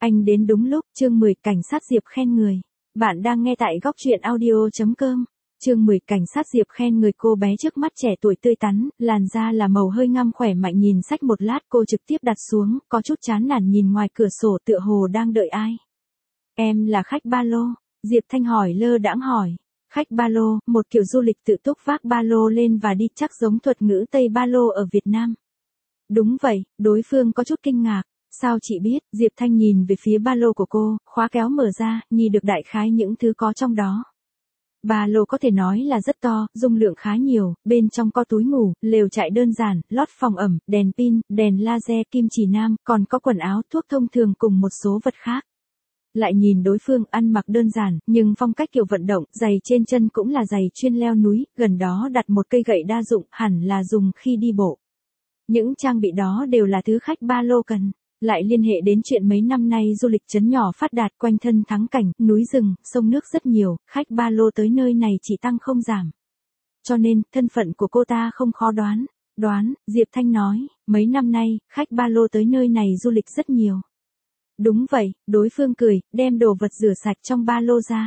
Anh đến đúng lúc, chương 10 cảnh sát Diệp khen người. Bạn đang nghe tại góc truyện audio.com. Chương 10 cảnh sát Diệp khen người. Cô bé trước mắt trẻ tuổi tươi tắn, làn da là màu hơi ngăm khỏe mạnh. Nhìn sách một lát cô trực tiếp đặt xuống, có chút chán nản nhìn ngoài cửa sổ tựa hồ đang đợi ai. Em là khách ba lô, Diệp Thanh hỏi lơ đãng hỏi. Khách ba lô, một kiểu du lịch tự túc vác ba lô lên và đi, chắc giống thuật ngữ Tây ba lô ở Việt Nam. Đúng vậy, đối phương có chút kinh ngạc. Sao chị biết? Diệp Thanh nhìn về phía ba lô của cô, khóa kéo mở ra, nhìn được đại khái những thứ có trong đó. Ba lô có thể nói là rất to, dung lượng khá nhiều, bên trong có túi ngủ, lều trại đơn giản, lót phòng ẩm, đèn pin, đèn laser, kim chỉ nam, còn có quần áo, thuốc thông thường cùng một số vật khác. Lại nhìn đối phương ăn mặc đơn giản, nhưng phong cách kiểu vận động, giày trên chân cũng là giày chuyên leo núi, gần đó đặt một cây gậy đa dụng, hẳn là dùng khi đi bộ. Những trang bị đó đều là thứ khách ba lô cần. Lại liên hệ đến chuyện mấy năm nay du lịch trấn nhỏ phát đạt, quanh thân thắng cảnh, núi rừng, sông nước rất nhiều, khách ba lô tới nơi này chỉ tăng không giảm. Cho nên, thân phận của cô ta không khó đoán. Đoán, Diệp Thanh nói, mấy năm nay, khách ba lô tới nơi này du lịch rất nhiều. Đúng vậy, đối phương cười, đem đồ vật rửa sạch trong ba lô ra.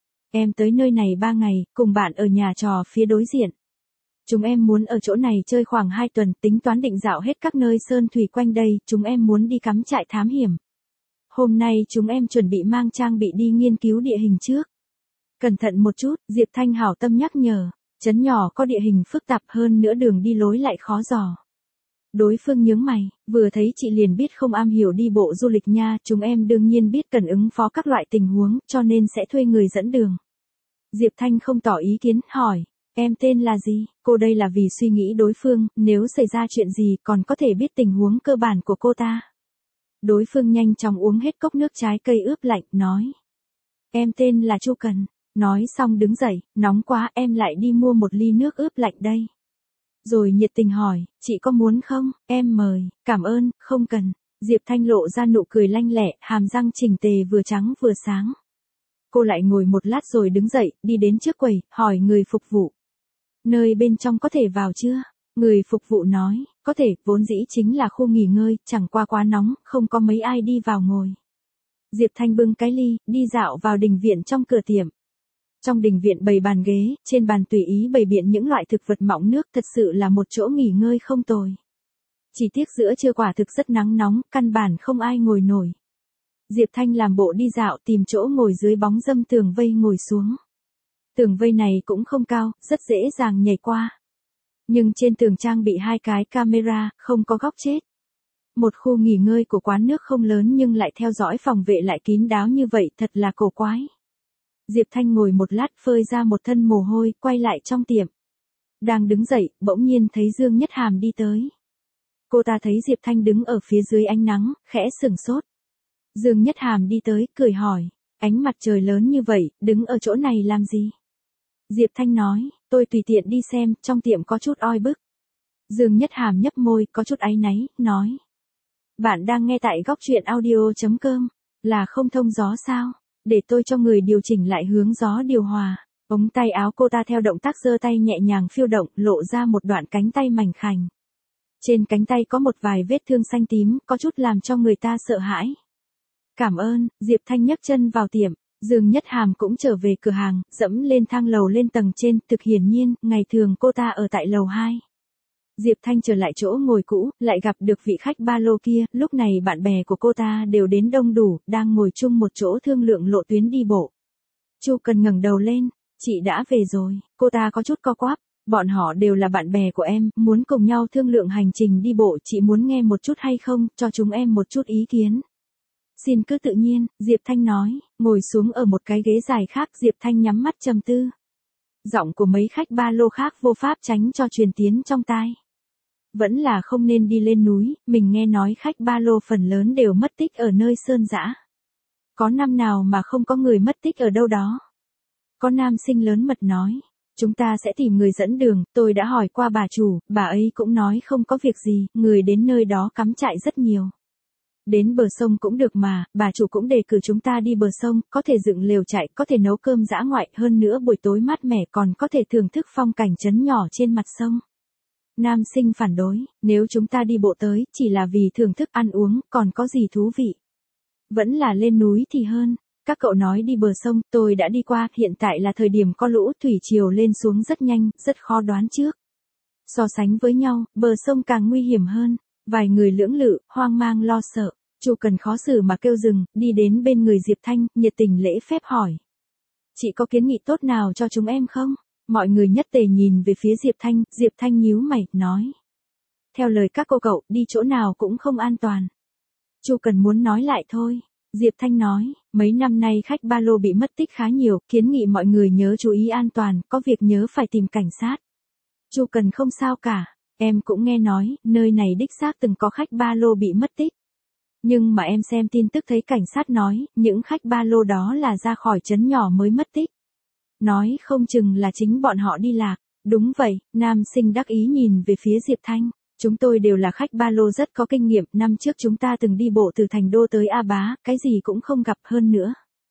Em tới nơi này 3 ngày, cùng bạn ở nhà trò phía đối diện. Chúng em muốn ở chỗ này chơi khoảng 2 tuần, tính toán định dạo hết các nơi sơn thủy quanh đây, chúng em muốn đi cắm trại thám hiểm. Hôm nay chúng em chuẩn bị mang trang bị đi nghiên cứu địa hình trước. Cẩn thận một chút, Diệp Thanh hảo tâm nhắc nhở, trấn nhỏ có địa hình phức tạp hơn nữa, đường đi lối lại khó dò. Đối phương nhướng mày, vừa thấy chị liền biết không am hiểu đi bộ du lịch nha, chúng em đương nhiên biết cần ứng phó các loại tình huống, cho nên sẽ thuê người dẫn đường. Diệp Thanh không tỏ ý kiến, hỏi. Em tên là gì? Cô đây là vì suy nghĩ đối phương, nếu xảy ra chuyện gì còn có thể biết tình huống cơ bản của cô ta. Đối phương nhanh chóng uống hết cốc nước trái cây ướp lạnh, nói. Em tên là Chu Cần. Nói xong đứng dậy, nóng quá em lại đi mua một ly nước ướp lạnh đây. Rồi nhiệt tình hỏi, chị có muốn không? Em mời, cảm ơn, không cần. Diệp Thanh lộ ra nụ cười lanh lẹ, hàm răng chỉnh tề vừa trắng vừa sáng. Cô lại ngồi một lát rồi đứng dậy, đi đến trước quầy, hỏi người phục vụ. Nơi bên trong có thể vào chưa? Người phục vụ nói, có thể, vốn dĩ chính là khu nghỉ ngơi, chẳng qua quá nóng, không có mấy ai đi vào ngồi. Diệp Thanh bưng cái ly, đi dạo vào đình viện trong cửa tiệm. Trong đình viện bày bàn ghế, trên bàn tùy ý bày biện những loại thực vật mọng nước, thật sự là một chỗ nghỉ ngơi không tồi. Chỉ tiếc giữa trưa quả thực rất nắng nóng, căn bản không ai ngồi nổi. Diệp Thanh làm bộ đi dạo tìm chỗ ngồi dưới bóng râm tường vây ngồi xuống. Tường vây này cũng không cao, rất dễ dàng nhảy qua. Nhưng trên tường trang bị 2 cái camera, không có góc chết. Một khu nghỉ ngơi của quán nước không lớn nhưng lại theo dõi phòng vệ lại kín đáo như vậy, thật là cổ quái. Diệp Thanh ngồi một lát phơi ra một thân mồ hôi, quay lại trong tiệm. Đang đứng dậy, bỗng nhiên thấy Dương Nhất Hàm đi tới. Cô ta thấy Diệp Thanh đứng ở phía dưới ánh nắng, khẽ sửng sốt. Dương Nhất Hàm đi tới, cười hỏi, ánh mặt trời lớn như vậy, đứng ở chỗ này làm gì? Diệp Thanh nói, tôi tùy tiện đi xem, trong tiệm có chút oi bức. Dương Nhất Hàm nhấp môi, có chút áy náy, nói. Bạn đang nghe tại góc truyện audio.com, là không thông gió sao? Để tôi cho người điều chỉnh lại hướng gió điều hòa. Ống tay áo cô ta theo động tác giơ tay nhẹ nhàng phiêu động, lộ ra một đoạn cánh tay mảnh khảnh. Trên cánh tay có một vài vết thương xanh tím, có chút làm cho người ta sợ hãi. Cảm ơn, Diệp Thanh nhấc chân vào tiệm. Dương Nhất Hàm cũng trở về cửa hàng, dẫm lên thang lầu lên tầng trên, thực hiển nhiên, ngày thường cô ta ở tại lầu 2. Diệp Thanh trở lại chỗ ngồi cũ, lại gặp được vị khách ba lô kia, lúc này bạn bè của cô ta đều đến đông đủ, đang ngồi chung một chỗ thương lượng lộ tuyến đi bộ. Chu Cần ngẩng đầu lên, chị đã về rồi, cô ta có chút co quắp, bọn họ đều là bạn bè của em, muốn cùng nhau thương lượng hành trình đi bộ, chị muốn nghe một chút hay không, cho chúng em một chút ý kiến. Xin cứ tự nhiên, Diệp Thanh nói, ngồi xuống ở một cái ghế dài khác, Diệp Thanh nhắm mắt trầm tư. Giọng của mấy khách ba lô khác vô pháp tránh cho truyền tiến trong tai. Vẫn là không nên đi lên núi, mình nghe nói khách ba lô phần lớn đều mất tích ở nơi sơn dã. Có năm nào mà không có người mất tích ở đâu đó. Có nam sinh lớn mật nói, chúng ta sẽ tìm người dẫn đường, tôi đã hỏi qua bà chủ, bà ấy cũng nói không có việc gì, người đến nơi đó cắm trại rất nhiều. Đến bờ sông cũng được mà, bà chủ cũng đề cử chúng ta đi bờ sông, có thể dựng lều trại, có thể nấu cơm dã ngoại, hơn nữa buổi tối mát mẻ còn có thể thưởng thức phong cảnh trấn nhỏ trên mặt sông. Nam sinh phản đối, nếu chúng ta đi bộ tới, chỉ là vì thưởng thức ăn uống, còn có gì thú vị. Vẫn là lên núi thì hơn. Các cậu nói đi bờ sông, tôi đã đi qua, hiện tại là thời điểm có lũ, thủy triều lên xuống rất nhanh, rất khó đoán trước. So sánh với nhau, bờ sông càng nguy hiểm hơn. Vài người lưỡng lự, hoang mang lo sợ. Chu Cần khó xử mà kêu dừng, đi đến bên người Diệp Thanh, nhiệt tình lễ phép hỏi. Chị có kiến nghị tốt nào cho chúng em không? Mọi người nhất tề nhìn về phía Diệp Thanh nhíu mày, nói. Theo lời các cô cậu, đi chỗ nào cũng không an toàn. Chu Cần muốn nói lại thôi. Diệp Thanh nói, mấy năm nay khách ba lô bị mất tích khá nhiều, kiến nghị mọi người nhớ chú ý an toàn, có việc nhớ phải tìm cảnh sát. Chu Cần không sao cả, em cũng nghe nói, nơi này đích xác từng có khách ba lô bị mất tích. Nhưng mà em xem tin tức thấy cảnh sát nói, những khách ba lô đó là ra khỏi trấn nhỏ mới mất tích. Nói không chừng là chính bọn họ đi lạc. Đúng vậy, nam sinh đắc ý nhìn về phía Diệp Thanh. Chúng tôi đều là khách ba lô rất có kinh nghiệm, năm trước chúng ta từng đi bộ từ Thành Đô tới A Bá, cái gì cũng không gặp hơn nữa.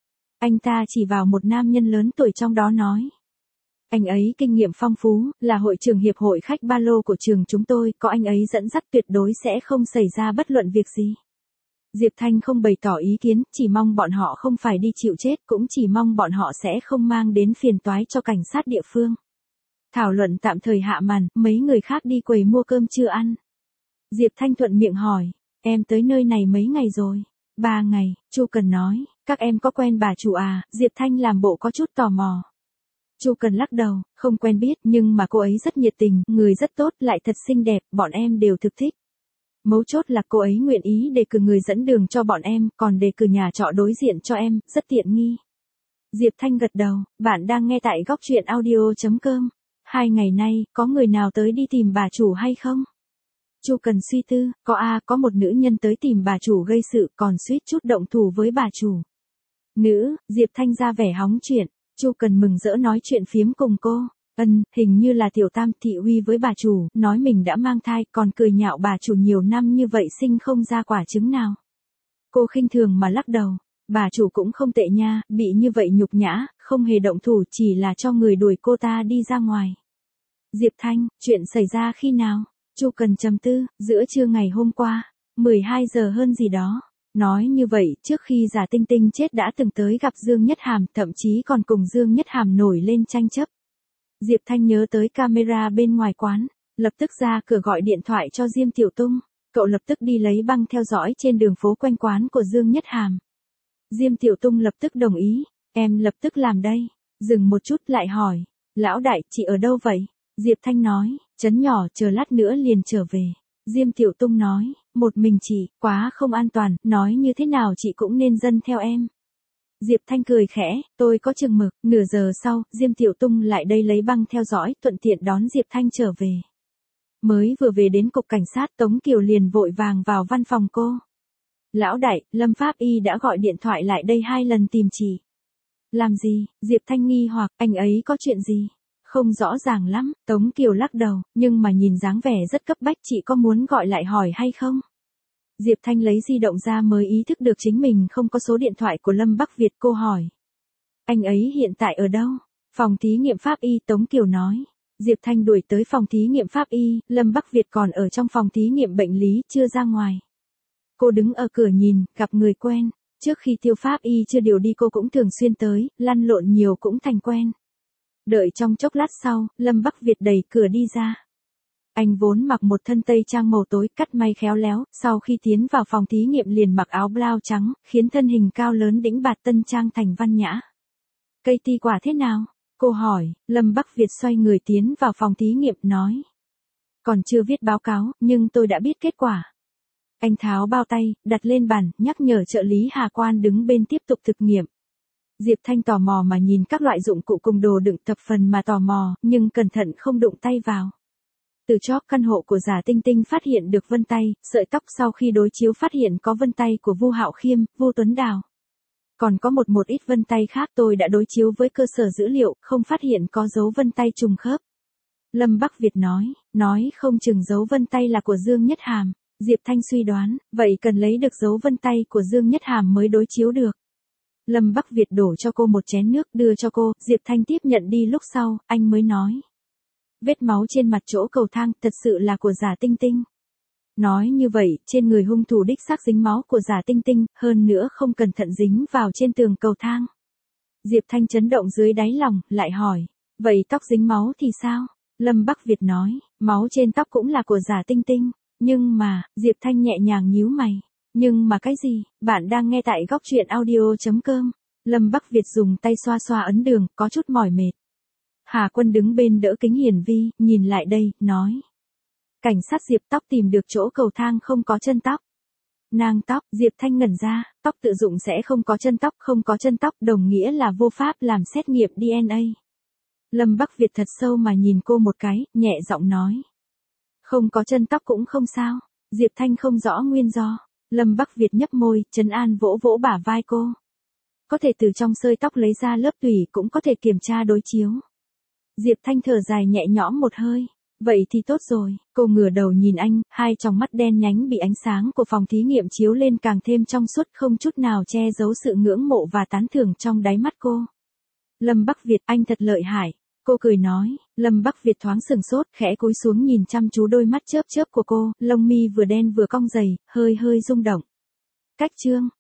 Anh ta chỉ vào một nam nhân lớn tuổi trong đó nói. Anh ấy kinh nghiệm phong phú, là hội trưởng hiệp hội khách ba lô của trường chúng tôi, có anh ấy dẫn dắt tuyệt đối sẽ không xảy ra bất luận việc gì. Diệp Thanh không bày tỏ ý kiến, chỉ mong bọn họ không phải đi chịu chết, cũng chỉ mong bọn họ sẽ không mang đến phiền toái cho cảnh sát địa phương. Thảo luận tạm thời hạ màn, mấy người khác đi quầy mua cơm trưa ăn. Diệp Thanh thuận miệng hỏi, em tới nơi này mấy ngày rồi? 3 ngày, Chu Cần nói, các em có quen bà chủ à? Diệp Thanh làm bộ có chút tò mò. Chu Cần lắc đầu, không quen biết, nhưng mà cô ấy rất nhiệt tình, người rất tốt, lại thật xinh đẹp, bọn em đều thực thích. Mấu chốt là cô ấy nguyện ý đề cử người dẫn đường cho bọn em, còn đề cử nhà trọ đối diện cho em, rất tiện nghi. Diệp Thanh gật đầu, bạn đang nghe tại góc truyện audio.com. 2 ngày nay, có người nào tới đi tìm bà chủ hay không? Chu Cần suy tư, có một nữ nhân tới tìm bà chủ gây sự, còn suýt chút động thủ với bà chủ. Nữ, Diệp Thanh ra vẻ hóng chuyện, Chu Cần mừng rỡ nói chuyện phiếm cùng cô. Hình như là tiểu tam thị uy với bà chủ, nói mình đã mang thai, còn cười nhạo bà chủ nhiều năm như vậy sinh không ra quả trứng nào. Cô khinh thường mà lắc đầu, bà chủ cũng không tệ nha, bị như vậy nhục nhã, không hề động thủ, chỉ là cho người đuổi cô ta đi ra ngoài. Diệp Thanh, chuyện xảy ra khi nào? Chu Cần trầm tư, giữa trưa ngày hôm qua, 12 giờ hơn gì đó. Nói như vậy, trước khi Giả Tinh Tinh chết đã từng tới gặp Dương Nhất Hàm, thậm chí còn cùng Dương Nhất Hàm nổi lên tranh chấp. Diệp Thanh nhớ tới camera bên ngoài quán, lập tức ra cửa gọi điện thoại cho Diêm Tiểu Tung. Cậu lập tức đi lấy băng theo dõi trên đường phố quanh quán của Dương Nhất Hàm. Diêm Tiểu Tung lập tức đồng ý, em lập tức làm đây. Dừng một chút lại hỏi, lão đại, chị ở đâu vậy? Diệp Thanh nói, trấn nhỏ, chờ lát nữa liền trở về. Diêm Tiểu Tung nói, một mình chị, quá không an toàn, nói như thế nào chị cũng nên dâng theo em. Diệp Thanh cười khẽ, tôi có chừng mực. Nửa giờ sau, Diêm Tiểu Tung lại đây lấy băng theo dõi, thuận tiện đón Diệp Thanh trở về. Mới vừa về đến cục cảnh sát, Tống Kiều liền vội vàng vào văn phòng cô. Lão đại, Lâm Pháp Y đã gọi điện thoại lại đây 2 lần tìm chị. Làm gì? Diệp Thanh nghi hoặc, anh ấy có chuyện gì? Không rõ ràng lắm, Tống Kiều lắc đầu, nhưng mà nhìn dáng vẻ rất cấp bách, chị có muốn gọi lại hỏi hay không? Diệp Thanh lấy di động ra mới ý thức được chính mình không có số điện thoại của Lâm Bắc Việt, cô hỏi. Anh ấy hiện tại ở đâu? Phòng thí nghiệm Pháp Y, Tống Kiều nói. Diệp Thanh đuổi tới phòng thí nghiệm Pháp Y, Lâm Bắc Việt còn ở trong phòng thí nghiệm bệnh lý, chưa ra ngoài. Cô đứng ở cửa nhìn, gặp người quen. Trước khi Tiêu Pháp Y chưa điều đi cô cũng thường xuyên tới, lăn lộn nhiều cũng thành quen. Đợi trong chốc lát sau, Lâm Bắc Việt đẩy cửa đi ra. Anh vốn mặc một thân tây trang màu tối, cắt may khéo léo, sau khi tiến vào phòng thí nghiệm liền mặc áo blau trắng, khiến thân hình cao lớn đĩnh bạt tân trang thành văn nhã. Cây ti quả thế nào? Cô hỏi. Lâm Bắc Việt xoay người tiến vào phòng thí nghiệm, nói. Còn chưa viết báo cáo, nhưng tôi đã biết kết quả. Anh tháo bao tay, đặt lên bàn, nhắc nhở trợ lý Hà Quan đứng bên tiếp tục thực nghiệm. Diệp Thanh tò mò mà nhìn các loại dụng cụ cùng đồ đựng, thập phần mà tò mò, nhưng cẩn thận không đụng tay vào. Từ chóp căn hộ của Giả Tinh Tinh phát hiện được vân tay, sợi tóc, sau khi đối chiếu phát hiện có vân tay của Vu Hạo Khiêm, Vu Tuấn Đào. Còn có một ít vân tay khác, tôi đã đối chiếu với cơ sở dữ liệu, không phát hiện có dấu vân tay trùng khớp. Lâm Bắc Việt nói không chừng dấu vân tay là của Dương Nhất Hàm. Diệp Thanh suy đoán, vậy cần lấy được dấu vân tay của Dương Nhất Hàm mới đối chiếu được. Lâm Bắc Việt đổ cho cô một chén nước đưa cho cô, Diệp Thanh tiếp nhận đi, lúc sau, anh mới nói. Vết máu trên mặt chỗ cầu thang thật sự là của Giả Tinh Tinh. Nói như vậy, trên người hung thủ đích xác dính máu của Giả Tinh Tinh, hơn nữa không cẩn thận dính vào trên tường cầu thang. Diệp Thanh chấn động dưới đáy lòng, lại hỏi, vậy tóc dính máu thì sao? Lâm Bắc Việt nói, máu trên tóc cũng là của Giả Tinh Tinh, nhưng mà, Diệp Thanh nhẹ nhàng nhíu mày. Nhưng mà cái gì? Bạn đang nghe tại góc truyện audio.com. Lâm Bắc Việt dùng tay xoa xoa ấn đường, có chút mỏi mệt. Hà Quân đứng bên đỡ Kính Hiển Vi, nhìn lại đây, nói. Cảnh sát Diệp, tóc tìm được chỗ cầu thang không có chân tóc. Nang tóc, Diệp Thanh ngẩn ra, tóc tự dụng sẽ không có chân tóc, không có chân tóc đồng nghĩa là vô pháp làm xét nghiệm DNA. Lâm Bắc Việt thật sâu mà nhìn cô một cái, nhẹ giọng nói. Không có chân tóc cũng không sao. Diệp Thanh không rõ nguyên do. Lâm Bắc Việt nhấp môi, trấn an vỗ vỗ bả vai cô. Có thể từ trong sợi tóc lấy ra lớp tủy, cũng có thể kiểm tra đối chiếu. Diệp Thanh thở dài nhẹ nhõm một hơi. Vậy thì tốt rồi, cô ngửa đầu nhìn anh, hai tròng mắt đen nhánh bị ánh sáng của phòng thí nghiệm chiếu lên càng thêm trong suốt, không chút nào che giấu sự ngưỡng mộ và tán thưởng trong đáy mắt cô. Lâm Bắc Việt, anh thật lợi hại. Cô cười nói. Lâm Bắc Việt thoáng sừng sốt, khẽ cúi xuống nhìn chăm chú đôi mắt chớp chớp của cô, lông mi vừa đen vừa cong dày, hơi hơi rung động. Cách chương